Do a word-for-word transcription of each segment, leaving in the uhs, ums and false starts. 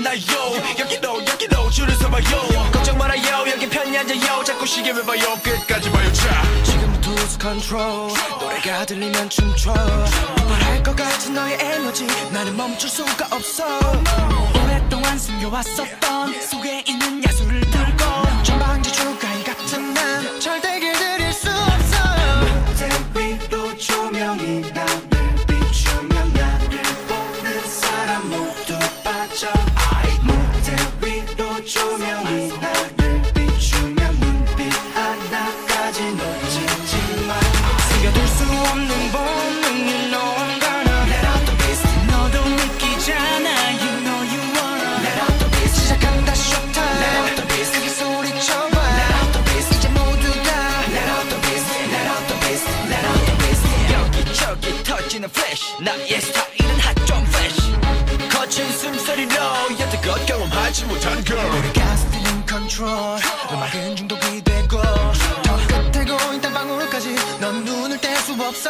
만나요. 여기로 여기로 줄을 서봐요. 걱정 말아요. 여기 편히 앉아요. 자꾸 시계를 봐요. 끝까지 봐요. 자 지금부터 lose control. 노래가 들리면 춤춰. 폭발할 것 같은 너의 에너지 나는 멈출 수가 없어. 오랫동안 숨겨왔었던 속에 있는 야수를 들고 전방지 주가이 같은 난 절대 길들일 수 없어. 무대 위로 조명이 나를 비추면 나를 보는 사람 모두 빠져. 무대 위로 조명이 나를 비추면 눈빛 하나까지 놓치지 마. 숨겨둘 수 없는 본능이 너무가나. Let out the beast. 너도 느끼잖아. You know you wanna. Let out the beast. 시작한다 showtime. Let out the beast. 크게 소리쳐봐. Let out the beast. 이제 모두 다 Let out the beast. Let out the beast. Let out the beast. 여기저기 터지는 flash. 나의 스타일은 핫좀 flash. 거친 숨소리로 여태껏 경험하지 못한 girl. 우리 가스트는 control. 음악은 중독이 되고 더 끝에 고인 단 방울까지 넌 눈을 뗄 수 없어.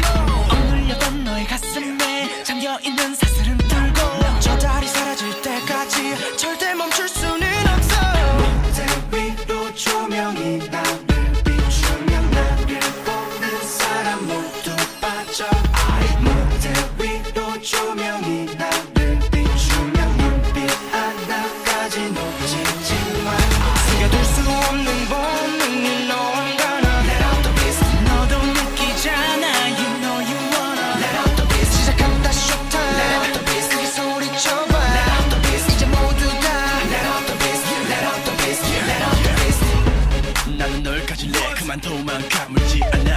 억눌렸던 너의 가슴에 잠겨있는 사슬은 들고 저 달이 사라질 때까지 절대 멈출 수는 없어. 무대 위로 조명이 나를 비추면 나를 보는 사람 모두 빠져. 무대 위로 조명이 나를 비추면 눈빛 하나까지 놓치지 마. 숨겨둘 수 없는 본능이 너무가나. Let out the beast. 너도 느끼잖아. You know you wanna. Let out the beast. 시작한다 showtime. Let out the beast. 크게 소리쳐봐. Let out the beast. 이제 모두 다 Let out the beast. Let out the beast. Let out the beast. 나는 널 가질래. 그만 도망가물지 않아.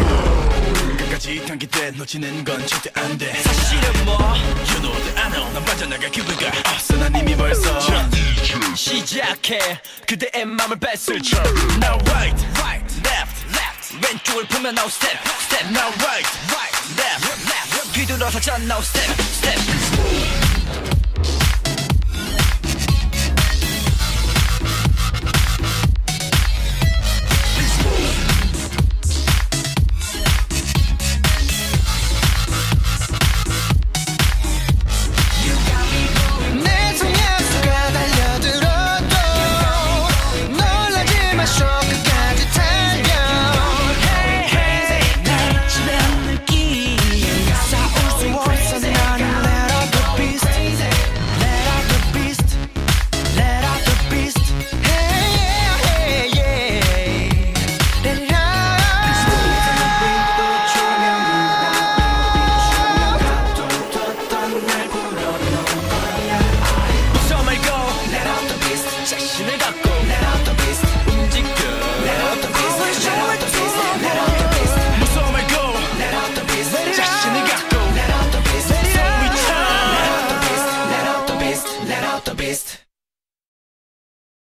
끝까지 단계돼 놓치는 건 절대 안 돼. 사실은 뭐 You know that I know. 난 빠져나갈 기회가 없어. 난 이미 벌써 시작해 그대의 맘을 뺏을 쳐. Now right, right, left, left. 왼쪽을 보면 now step, step. Now right, right, left, left. 뒤돌아서자 now step, step.